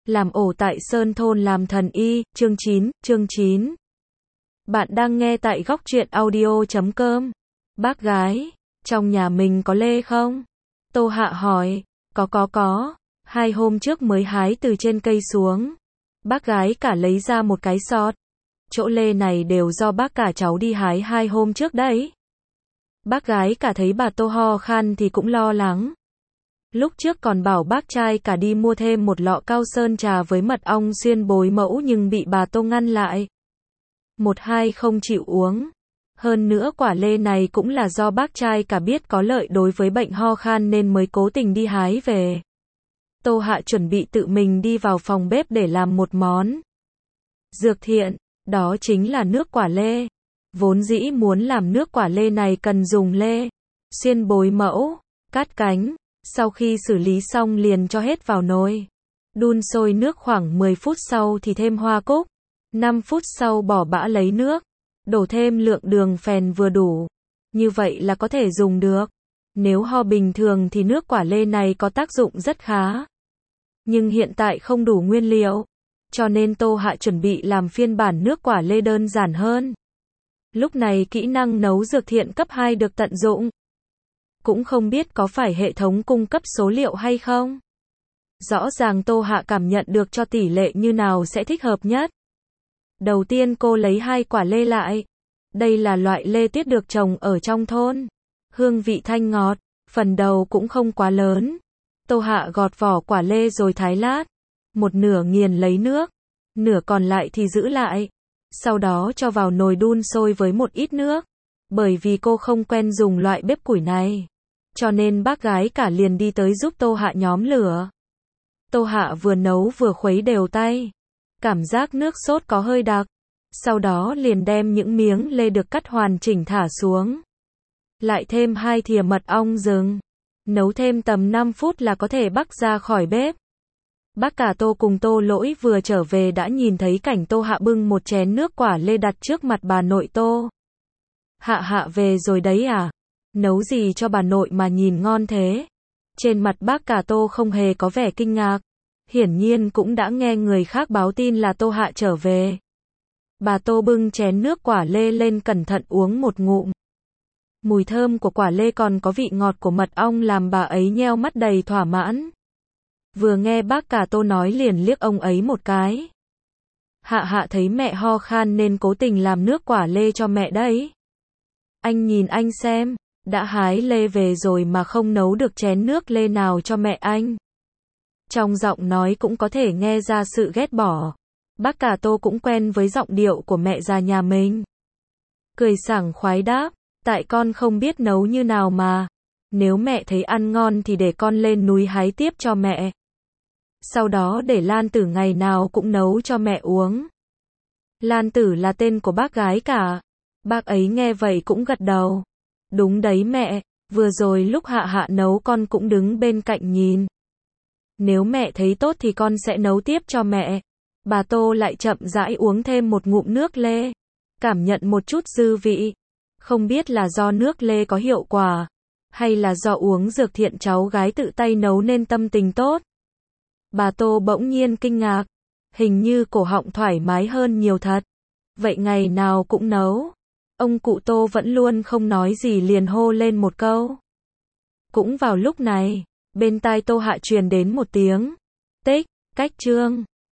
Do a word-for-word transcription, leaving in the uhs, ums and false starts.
Làm ổ tại Sơn Thôn làm thần y, chương chín, chương chín. Bạn đang nghe tại góc truyện audio chấm com. Bác gái, trong nhà mình có lê không? Tô Hạ hỏi. Có có có, hai hôm trước mới hái từ trên cây xuống. Bác gái cả lấy ra một cái sọt. Chỗ lê này đều do bác cả cháu đi hái hai hôm trước đấy. Bác gái cả thấy bà Tô ho khan thì cũng lo lắng. Lúc trước còn bảo bác trai cả đi mua thêm một lọ cao sơn trà với mật ong xuyên bối mẫu nhưng bị bà Tô ngăn lại. Một hai không chịu uống. Hơn nữa quả lê này cũng là do bác trai cả biết có lợi đối với bệnh ho khan nên mới cố tình đi hái về. Tô Hạ chuẩn bị tự mình đi vào phòng bếp để làm một món dược thiện, đó chính là nước quả lê. Vốn dĩ muốn làm nước quả lê này cần dùng lê, xuyên bối mẫu, cắt cánh. Sau khi xử lý xong liền cho hết vào nồi. Đun sôi nước khoảng mười phút sau thì thêm hoa cúc. năm phút sau bỏ bã lấy nước. Đổ thêm lượng đường phèn vừa đủ. Như vậy là có thể dùng được. Nếu ho bình thường thì nước quả lê này có tác dụng rất khá. Nhưng hiện tại không đủ nguyên liệu. Cho nên Tô Hạ chuẩn bị làm phiên bản nước quả lê đơn giản hơn. Lúc này kỹ năng nấu dược thiện cấp hai được tận dụng. Cũng không biết có phải hệ thống cung cấp số liệu hay không. Rõ ràng Tô Hạ cảm nhận được cho tỷ lệ như nào sẽ thích hợp nhất. Đầu tiên cô lấy hai quả lê lại. Đây là loại lê tuyết được trồng ở trong thôn. Hương vị thanh ngọt, phần đầu cũng không quá lớn. Tô Hạ gọt vỏ quả lê rồi thái lát. Một nửa nghiền lấy nước, nửa còn lại thì giữ lại. Sau đó cho vào nồi đun sôi với một ít nước. Bởi vì cô không quen dùng loại bếp củi này. Cho nên bác gái cả liền đi tới giúp Tô Hạ nhóm lửa. Tô Hạ vừa nấu vừa khuấy đều tay. Cảm giác nước sốt có hơi đặc. Sau đó liền đem những miếng lê được cắt hoàn chỉnh thả xuống. Lại thêm hai thìa mật ong rừng. Nấu thêm tầm năm phút là có thể bắc ra khỏi bếp. Bác cả Tô cùng Tô Lỗi vừa trở về đã nhìn thấy cảnh Tô Hạ bưng một chén nước quả lê đặt trước mặt bà nội Tô. Hạ Hạ về rồi đấy à? Nấu gì cho bà nội mà nhìn ngon thế? Trên mặt bác cả Tô không hề có vẻ kinh ngạc. Hiển nhiên cũng đã nghe người khác báo tin là Tô Hạ trở về. Bà Tô bưng chén nước quả lê lên cẩn thận uống một ngụm. Mùi thơm của quả lê còn có vị ngọt của mật ong làm bà ấy nheo mắt đầy thỏa mãn. Vừa nghe bác cả Tô nói liền liếc ông ấy một cái. Hạ Hạ thấy mẹ ho khan nên cố tình làm nước quả lê cho mẹ đấy. Anh nhìn anh xem, đã hái lê về rồi mà không nấu được chén nước lê nào cho mẹ anh. Trong giọng nói cũng có thể nghe ra sự ghét bỏ. Bác cả Tô cũng quen với giọng điệu của mẹ già nhà mình. Cười sảng khoái đáp, tại con không biết nấu như nào mà. Nếu mẹ thấy ăn ngon thì để con lên núi hái tiếp cho mẹ. Sau đó để Lan Tử ngày nào cũng nấu cho mẹ uống. Lan Tử là tên của bác gái cả. Bác ấy nghe vậy cũng gật đầu. Đúng đấy mẹ, vừa rồi lúc Hạ Hạ nấu con cũng đứng bên cạnh nhìn. Nếu mẹ thấy tốt thì con sẽ nấu tiếp cho mẹ. Bà Tô lại chậm rãi uống thêm một ngụm nước lê. Cảm nhận một chút dư vị. Không biết là do nước lê có hiệu quả. Hay là do uống dược thiện cháu gái tự tay nấu nên tâm tình tốt. Bà Tô bỗng nhiên kinh ngạc. Hình như cổ họng thoải mái hơn nhiều thật. Vậy ngày nào cũng nấu. Ông cụ Tô vẫn luôn không nói gì liền hô lên một câu. Cũng vào lúc này, bên tai Tô Hạ truyền đến một tiếng tích, cách chương.